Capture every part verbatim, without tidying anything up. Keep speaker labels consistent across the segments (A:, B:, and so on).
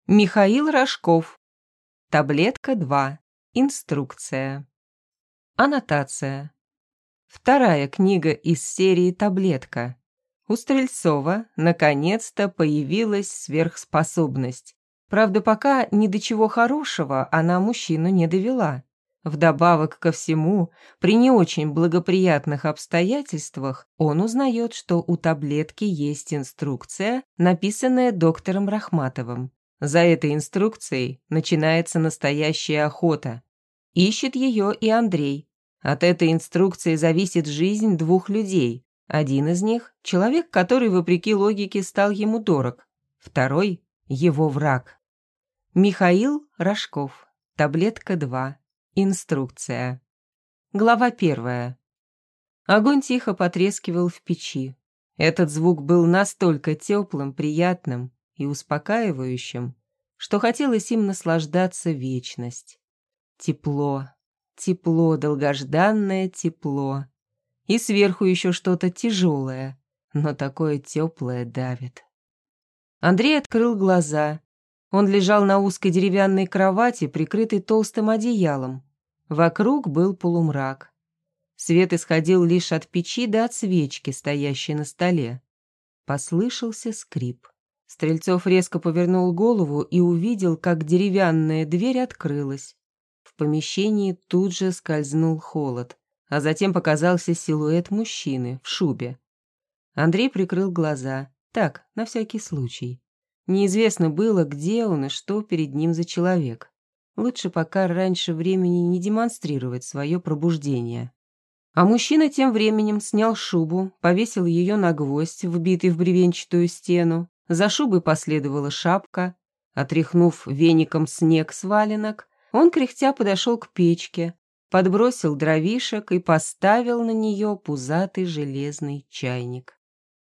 A: Михаил Рожков. Таблетка два. Инструкция. Аннотация. Вторая книга из серии «Таблетка». У Стрельцова наконец-то появилась сверхспособность. Правда, пока ни до чего хорошего она мужчину не довела. Вдобавок ко всему, при не очень благоприятных обстоятельствах он узнает, что у таблетки есть инструкция, написанная доктором Рахматовым. За этой инструкцией начинается настоящая охота. Ищет ее и Андрей. От этой инструкции зависит жизнь двух людей. Один из них – человек, который, вопреки логике, стал ему дорог. Второй – его враг. Михаил Рожков. Таблетка два. Инструкция. Глава первая. Огонь тихо потрескивал в печи. Этот звук был настолько теплым, приятным и успокаивающим, что хотелось им наслаждаться вечность. Тепло, тепло, долгожданное тепло. И сверху еще что-то тяжелое, но такое теплое давит. Андрей открыл глаза. Он лежал на узкой деревянной кровати, прикрытой толстым одеялом. Вокруг был полумрак. Свет исходил лишь от печи да от свечки, стоящей на столе. Послышался скрип. Стрельцов резко повернул голову и увидел, как деревянная дверь открылась. В помещении тут же скользнул холод, а затем показался силуэт мужчины в шубе. Андрей прикрыл глаза, так, на всякий случай. Неизвестно было, где он и что перед ним за человек. Лучше пока раньше времени не демонстрировать свое пробуждение. А мужчина тем временем снял шубу, повесил ее на гвоздь, вбитый в бревенчатую стену. За шубой последовала шапка. Отряхнув веником снег с валенок, он кряхтя подошел к печке, подбросил дровишек и поставил на нее пузатый железный чайник.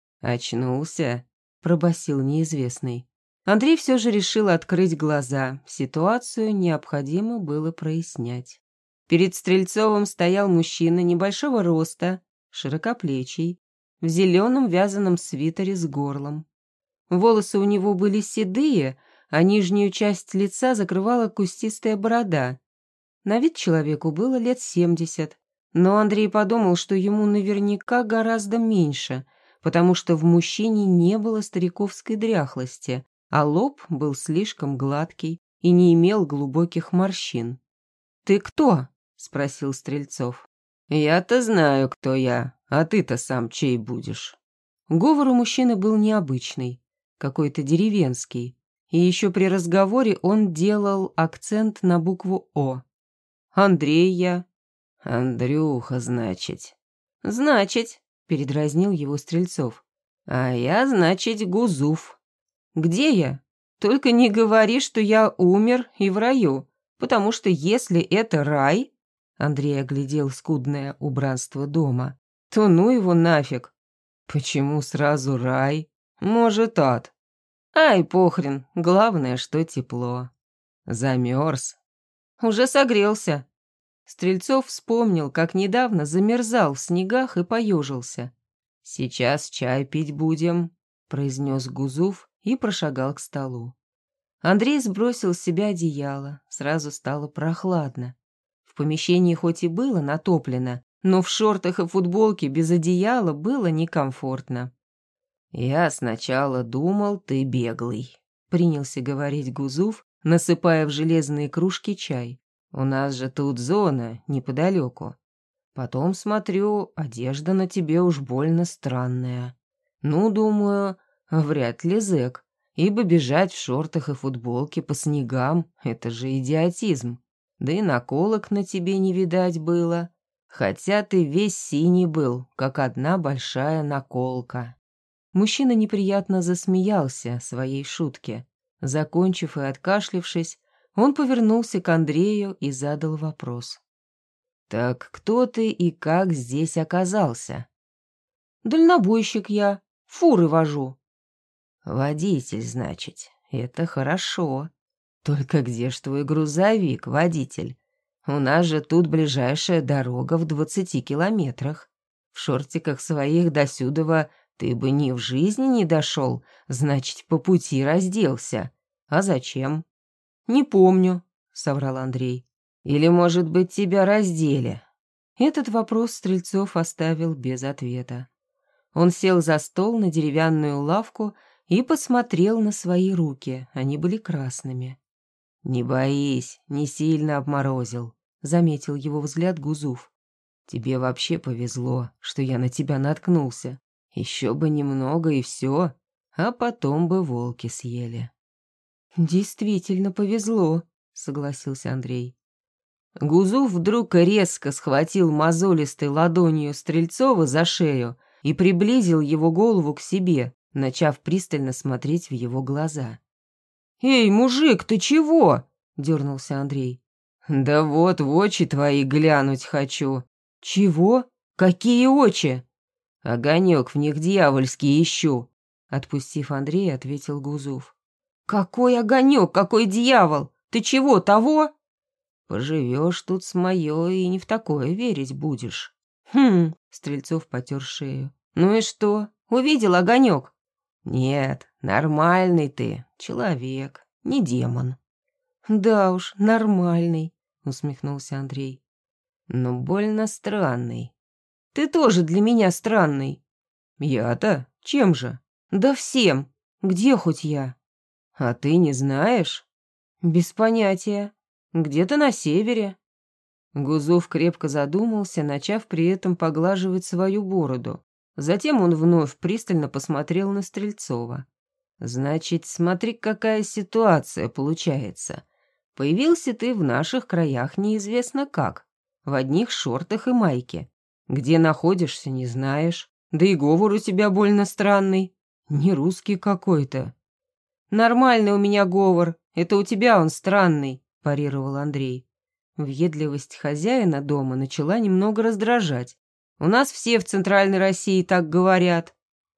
A: «Очнулся?» – пробасил неизвестный. Андрей все же решил открыть глаза. Ситуацию необходимо было прояснять. Перед Стрельцовым стоял мужчина небольшого роста, широкоплечий, в зеленом вязаном свитере с горлом. Волосы у него были седые, а нижнюю часть лица закрывала кустистая борода. На вид человеку было лет семьдесят, но Андрей подумал, что ему наверняка гораздо меньше, потому что в мужчине не было стариковской дряхлости, а лоб был слишком гладкий и не имел глубоких морщин. «Ты кто?» – спросил Стрельцов. «Я-то знаю, кто я, а ты-то сам чей будешь?» Говор у мужчины был необычный, какой-то деревенский, и еще при разговоре он делал акцент на букву «О». «Андрей я». «Андрюха, значит». «Значит», — передразнил его Стрельцов. «А я, значит, Гузуф». «Где я? Только не говори, что я умер и в раю, потому что если это рай...» Андрей оглядел скудное убранство дома. «То ну его нафиг». «Почему сразу рай? Может, ад?» «Ай, похрен, главное, что тепло». «Замерз?» «Уже согрелся». Стрельцов вспомнил, как недавно замерзал в снегах и поежился. «Сейчас чай пить будем», — произнес Гузуф и прошагал к столу. Андрей сбросил с себя одеяло, сразу стало прохладно. В помещении хоть и было натоплено, но в шортах и футболке без одеяла было некомфортно. «Я сначала думал, ты беглый», — принялся говорить Гузуф, насыпая в железные кружки чай. «У нас же тут зона неподалеку. Потом смотрю, одежда на тебе уж больно странная. Ну, думаю, вряд ли зэк, ибо бежать в шортах и футболке по снегам — это же идиотизм. Да и наколок на тебе не видать было, хотя ты весь синий был, как одна большая наколка». Мужчина неприятно засмеялся своей шутке. Закончив и откашлившись, он повернулся к Андрею и задал вопрос. «Так кто ты и как здесь оказался?» «Дальнобойщик я, фуры вожу». «Водитель, значит, это хорошо. Только где ж твой грузовик, водитель? У нас же тут ближайшая дорога в двадцати километрах. В шортиках своих досюдова ты бы ни в жизни не дошел, значит, по пути разделся. А зачем? Не помню, соврал Андрей. Или, может быть, тебя раздели? Этот вопрос Стрельцов оставил без ответа. Он сел за стол на деревянную лавку и посмотрел на свои руки, они были красными. «Не боись, не сильно обморозил», — заметил его взгляд Гузуф. «Тебе вообще повезло, что я на тебя наткнулся. Еще бы немного и все, а потом бы волки съели». «Действительно повезло», — согласился Андрей. Гузуф вдруг резко схватил мозолистой ладонью Стрельцова за шею и приблизил его голову к себе, начав пристально смотреть в его глаза. «Эй, мужик, ты чего?» — дернулся Андрей. «Да вот в очи твои глянуть хочу». «Чего? Какие очи?» «Огонек в них дьявольский ищу», — отпустив Андрея, ответил Гузуф. «Какой огонек, какой дьявол? Ты чего, того?» «Поживешь тут с моей и не в такое верить будешь». «Хм», — Стрельцов потер шею. «Ну и что, увидел огонек?» «Нет, нормальный ты, человек, не демон». «Да уж, нормальный», — усмехнулся Андрей. «Но больно странный». «Ты тоже для меня странный». «Я-то? Чем же?» «Да всем. Где хоть я?» «А ты не знаешь?» «Без понятия. Где-то на севере». Гузуф крепко задумался, начав при этом поглаживать свою бороду. Затем он вновь пристально посмотрел на Стрельцова. «Значит, смотри, какая ситуация получается. Появился ты в наших краях неизвестно как, в одних шортах и майке. Где находишься, не знаешь, да и говор у тебя больно странный, не русский какой-то». «Нормальный у меня говор, это у тебя он странный», – парировал Андрей. Въедливость хозяина дома начала немного раздражать. «У нас все в Центральной России так говорят».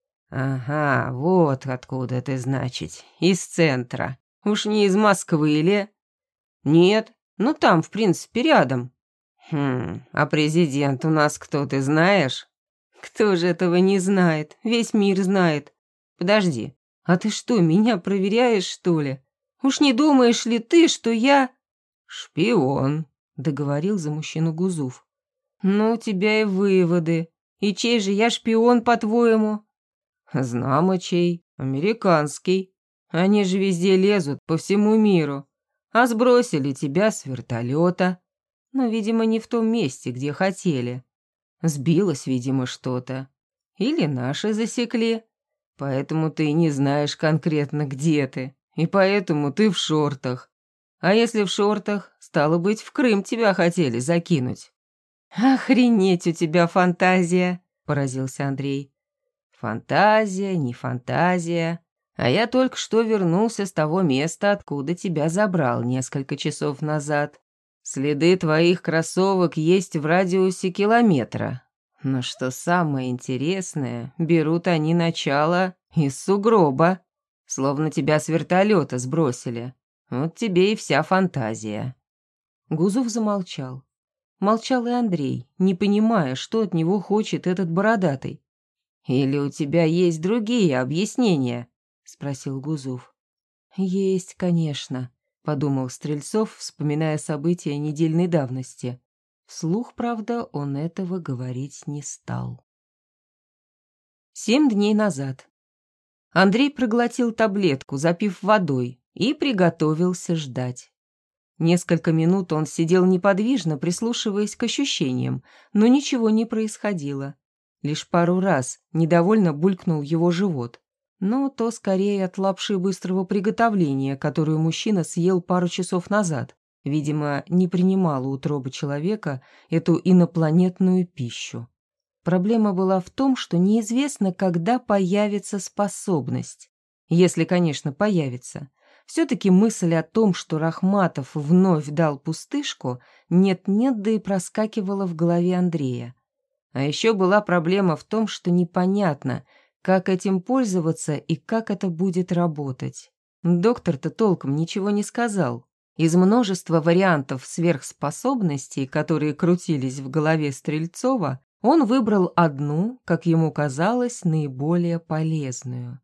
A: «Ага, вот откуда ты, значит, из центра. Уж не из Москвы или...» «Нет, ну там, в принципе, рядом». «Хм, а президент у нас кто, ты знаешь?» «Кто же этого не знает? Весь мир знает. Подожди, а ты что, меня проверяешь, что ли? Уж не думаешь ли ты, что я...» «Шпион», — договорил за мужчину Гузуф. «Ну, у тебя и выводы. И чей же я шпион, по-твоему?» «Знамо чей, американский. Они же везде лезут, по всему миру. А сбросили тебя с вертолета. Но, видимо, не в том месте, где хотели. Сбилось, видимо, что-то. Или наши засекли. Поэтому ты не знаешь конкретно, где ты. И поэтому ты в шортах. А если в шортах, стало быть, в Крым тебя хотели закинуть». «Охренеть у тебя фантазия», — поразился Андрей. «Фантазия, не фантазия. А я только что вернулся с того места, откуда тебя забрал несколько часов назад. Следы твоих кроссовок есть в радиусе километра. Но что самое интересное, берут они начало из сугроба, словно тебя с вертолета сбросили. Вот тебе и вся фантазия». Гузуф замолчал. Молчал и Андрей, не понимая, что от него хочет этот бородатый. «Или у тебя есть другие объяснения?» — спросил Гузуф. «Есть, конечно», — подумал Стрельцов, вспоминая события недельной давности. Вслух, правда, он этого говорить не стал. Семь дней назад. Андрей проглотил таблетку, запив водой, и приготовился ждать. Несколько минут он сидел неподвижно, прислушиваясь к ощущениям, но ничего не происходило. Лишь пару раз недовольно булькнул его живот, но то скорее от лапши быстрого приготовления, которую мужчина съел пару часов назад. Видимо, не принимала утроба человека эту инопланетную пищу. Проблема была в том, что неизвестно, когда появится способность. Если, конечно, появится. Все-таки мысль о том, что Рахматов вновь дал пустышку, нет-нет, да и проскакивала в голове Андрея. А еще была проблема в том, что непонятно, как этим пользоваться и как это будет работать. Доктор-то толком ничего не сказал. Из множества вариантов сверхспособностей, которые крутились в голове Стрельцова, он выбрал одну, как ему казалось, наиболее полезную.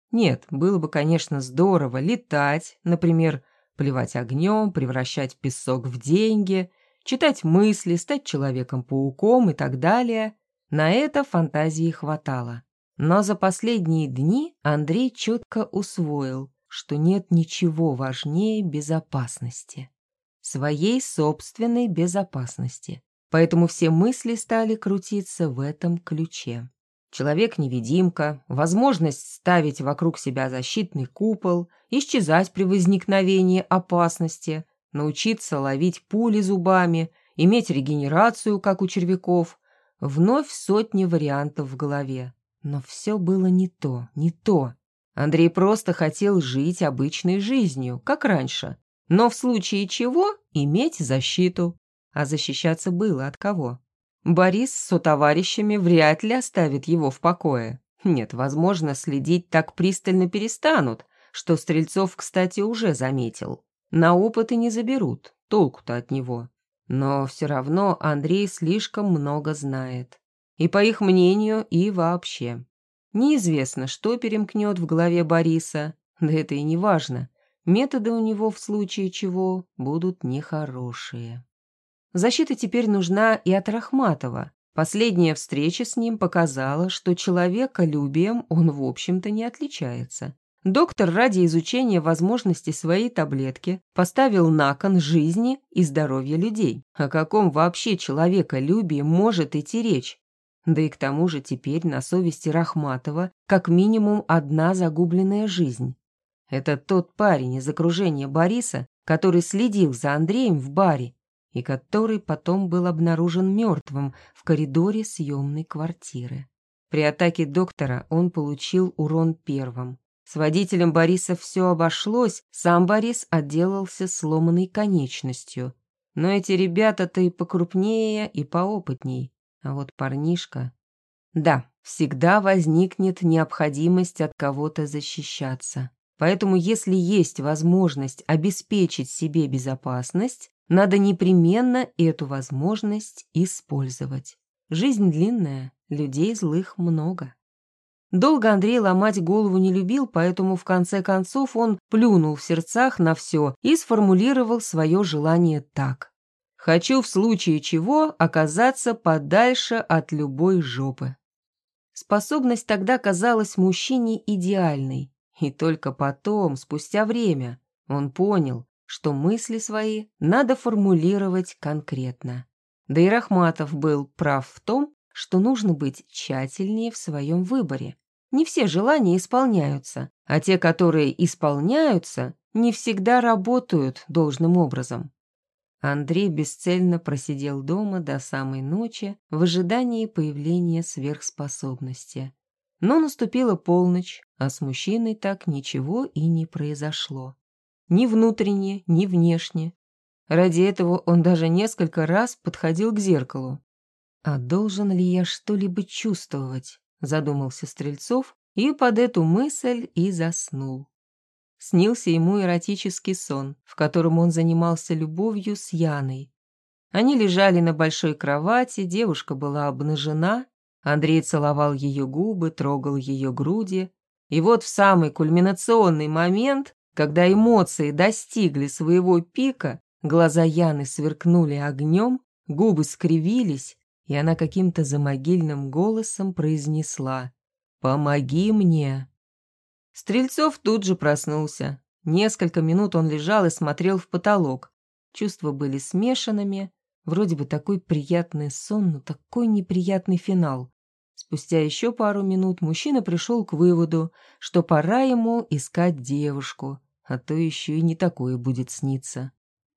A: Нет, было бы, конечно, здорово летать, например, плевать огнем, превращать песок в деньги, читать мысли, стать человеком-пауком и так далее. На это фантазии хватало. Но за последние дни Андрей четко усвоил, что нет ничего важнее безопасности. Своей собственной безопасности. Поэтому все мысли стали крутиться в этом ключе. Человек-невидимка, возможность ставить вокруг себя защитный купол, исчезать при возникновении опасности, научиться ловить пули зубами, иметь регенерацию, как у червяков. Вновь сотни вариантов в голове. Но все было не то, не то. Андрей просто хотел жить обычной жизнью, как раньше, но в случае чего иметь защиту. А защищаться было от кого? Борис с сотоварищами вряд ли оставит его в покое. Нет, возможно, следить так пристально перестанут, что Стрельцов, кстати, уже заметил. На опыты не заберут, толку-то от него. Но все равно Андрей слишком много знает. И по их мнению, и вообще. Неизвестно, что перемкнет в голове Бориса, да это и не важно. Методы у него в случае чего будут нехорошие. Защита теперь нужна и от Рахматова. Последняя встреча с ним показала, что человеколюбием он, в общем-то, не отличается. Доктор ради изучения возможностей своей таблетки поставил на кон жизни и здоровья людей. О каком вообще человеколюбии может идти речь? Да и к тому же теперь на совести Рахматова как минимум одна загубленная жизнь. Это тот парень из окружения Бориса, который следил за Андреем в баре, и который потом был обнаружен мертвым в коридоре съемной квартиры. При атаке доктора он получил урон первым. С водителем Бориса все обошлось, сам Борис отделался сломанной конечностью. Но эти ребята-то и покрупнее, и поопытней. А вот парнишка... Да, всегда возникнет необходимость от кого-то защищаться. Поэтому если есть возможность обеспечить себе безопасность, надо непременно эту возможность использовать. Жизнь длинная, людей злых много. Долго Андрей ломать голову не любил, поэтому в конце концов он плюнул в сердцах на все и сформулировал свое желание так. «Хочу в случае чего оказаться подальше от любой жопы». Способность тогда казалась мужчине идеальной, и только потом, спустя время, он понял, что мысли свои надо формулировать конкретно. Да и Рахматов был прав в том, что нужно быть тщательнее в своем выборе. Не все желания исполняются, а те, которые исполняются, не всегда работают должным образом. Андрей бесцельно просидел дома до самой ночи в ожидании появления сверхспособности. Но наступила полночь, а с мужчиной так ничего и не произошло. Ни внутренне, ни внешне. Ради этого он даже несколько раз подходил к зеркалу. «А должен ли я что-либо чувствовать?» – задумался Стрельцов, и под эту мысль и заснул. Снился ему эротический сон, в котором он занимался любовью с Яной. Они лежали на большой кровати, девушка была обнажена, Андрей целовал ее губы, трогал ее груди. И вот в самый кульминационный момент, когда эмоции достигли своего пика, глаза Яны сверкнули огнем, губы скривились, и она каким-то замогильным голосом произнесла: «Помоги мне». Стрельцов тут же проснулся. Несколько минут он лежал и смотрел в потолок. Чувства были смешанными, вроде бы такой приятный сон, но такой неприятный финал. Спустя еще пару минут мужчина пришел к выводу, что пора ему искать девушку, а то еще и не такое будет сниться.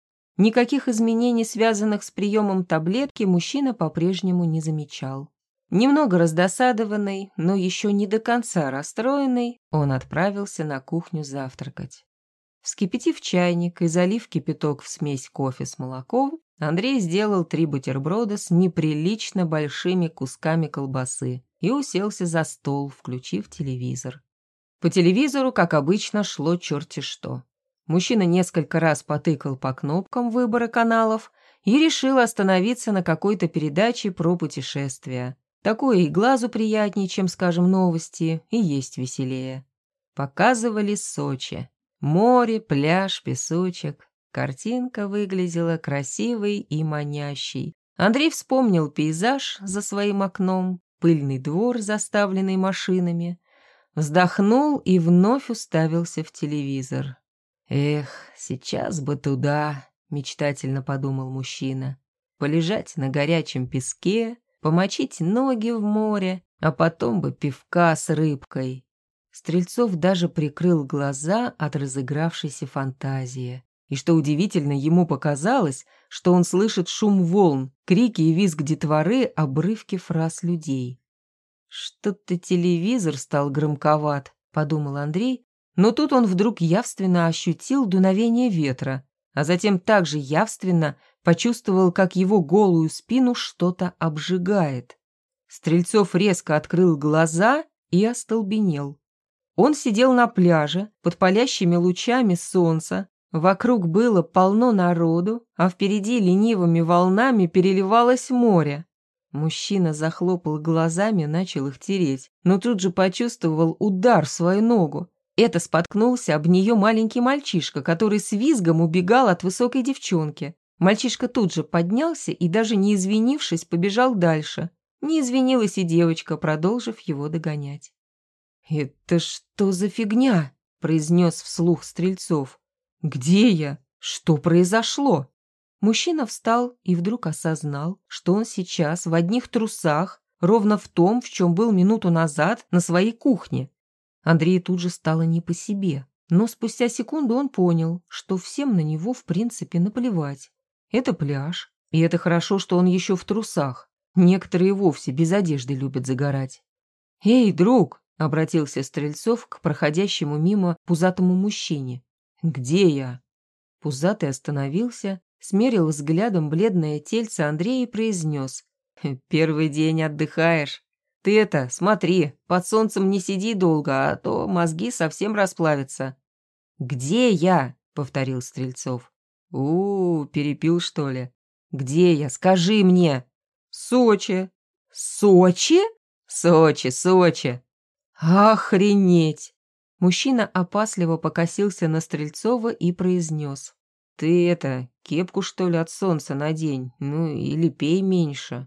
A: Никаких изменений, связанных с приемом таблетки, мужчина по-прежнему не замечал. Немного раздосадованный, но еще не до конца расстроенный, он отправился на кухню завтракать. Вскипятив чайник и залив кипяток в смесь кофе с молоком, Андрей сделал три бутерброда с неприлично большими кусками колбасы и уселся за стол, включив телевизор. По телевизору, как обычно, шло черти что. Мужчина несколько раз потыкал по кнопкам выбора каналов и решил остановиться на какой-то передаче про путешествия. Такое и глазу приятнее, чем, скажем, новости, и есть веселее. Показывали Сочи. Море, пляж, песочек. Картинка выглядела красивой и манящей. Андрей вспомнил пейзаж за своим окном, пыльный двор, заставленный машинами. Вздохнул и вновь уставился в телевизор. «Эх, сейчас бы туда», — мечтательно подумал мужчина. «Полежать на горячем песке, помочить ноги в море, а потом бы пивка с рыбкой». Стрельцов даже прикрыл глаза от разыгравшейся фантазии. И что удивительно, ему показалось, что он слышит шум волн, крики и визг детворы, обрывки фраз людей. «Что-то телевизор стал громковат», — подумал Андрей, но тут он вдруг явственно ощутил дуновение ветра, а затем также явственно почувствовал, как его голую спину что-то обжигает. Стрельцов резко открыл глаза и остолбенел. Он сидел на пляже под палящими лучами солнца, вокруг было полно народу, а впереди ленивыми волнами переливалось море. Мужчина захлопал глазами, начал их тереть, но тут же почувствовал удар в свою ногу. Это споткнулся об нее маленький мальчишка, который с визгом убегал от высокой девчонки. Мальчишка тут же поднялся и, даже не извинившись, побежал дальше. Не извинилась и девочка, продолжив его догонять. «Это что за фигня?» – произнес вслух Стрельцов. «Где я? Что произошло?» Мужчина встал и вдруг осознал, что он сейчас в одних трусах, ровно в том, в чем был минуту назад на своей кухне. Андрею тут же стало не по себе, но спустя секунду он понял, что всем на него в принципе наплевать. Это пляж, и это хорошо, что он еще в трусах. Некоторые вовсе без одежды любят загорать. «Эй, друг!» — обратился Стрельцов к проходящему мимо пузатому мужчине. «Где я?» Пузатый остановился, смерил взглядом бледное тельце Андрея и произнес. «Первый день отдыхаешь. Ты это, смотри, под солнцем не сиди долго, а то мозги совсем расплавятся». «Где я?» — повторил Стрельцов. «У-у, перепил, что ли? Где я? Скажи мне!» «Сочи». «Сочи?» «Сочи, Сочи». «Охренеть!» Мужчина опасливо покосился на Стрельцова и произнес. «Ты это, кепку, что ли, от солнца надень, ну или пей меньше».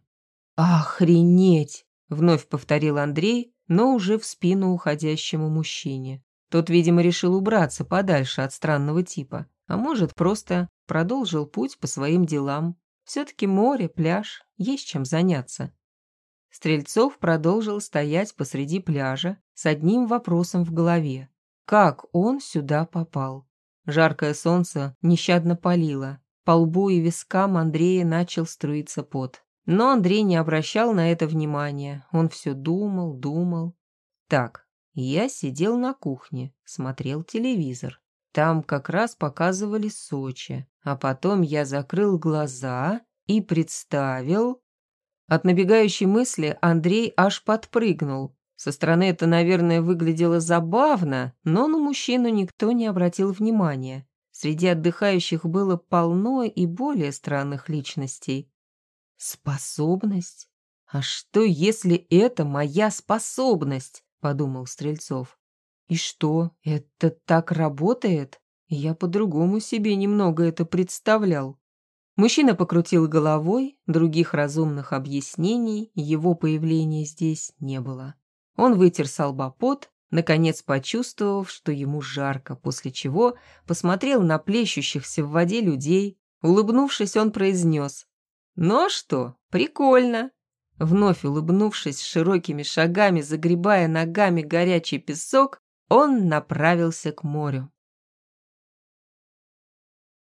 A: «Охренеть!» — вновь повторил Андрей, но уже в спину уходящему мужчине. Тот, видимо, решил убраться подальше от странного типа, а может, просто продолжил путь по своим делам. Все-таки море, пляж, есть чем заняться. Стрельцов продолжил стоять посреди пляжа с одним вопросом в голове. Как он сюда попал? Жаркое солнце нещадно палило. По лбу и вискам Андрея начал струиться пот. Но Андрей не обращал на это внимания. Он все думал, думал. Так, я сидел на кухне, смотрел телевизор. Там как раз показывали Сочи. А потом я закрыл глаза и представил... От набегающей мысли Андрей аж подпрыгнул. Со стороны это, наверное, выглядело забавно, но на мужчину никто не обратил внимания. Среди отдыхающих было полно и более странных личностей. «Способность? А что, если это моя способность?» – подумал Стрельцов. «И что, это так работает? Я по-другому себе немного это представлял». Мужчина покрутил головой, других разумных объяснений его появления здесь не было. Он вытер со лба пот, наконец почувствовав, что ему жарко, после чего посмотрел на плещущихся в воде людей. Улыбнувшись, он произнес: «Ну а что, прикольно». Вновь улыбнувшись широкими шагами, загребая ногами горячий песок, он направился к морю.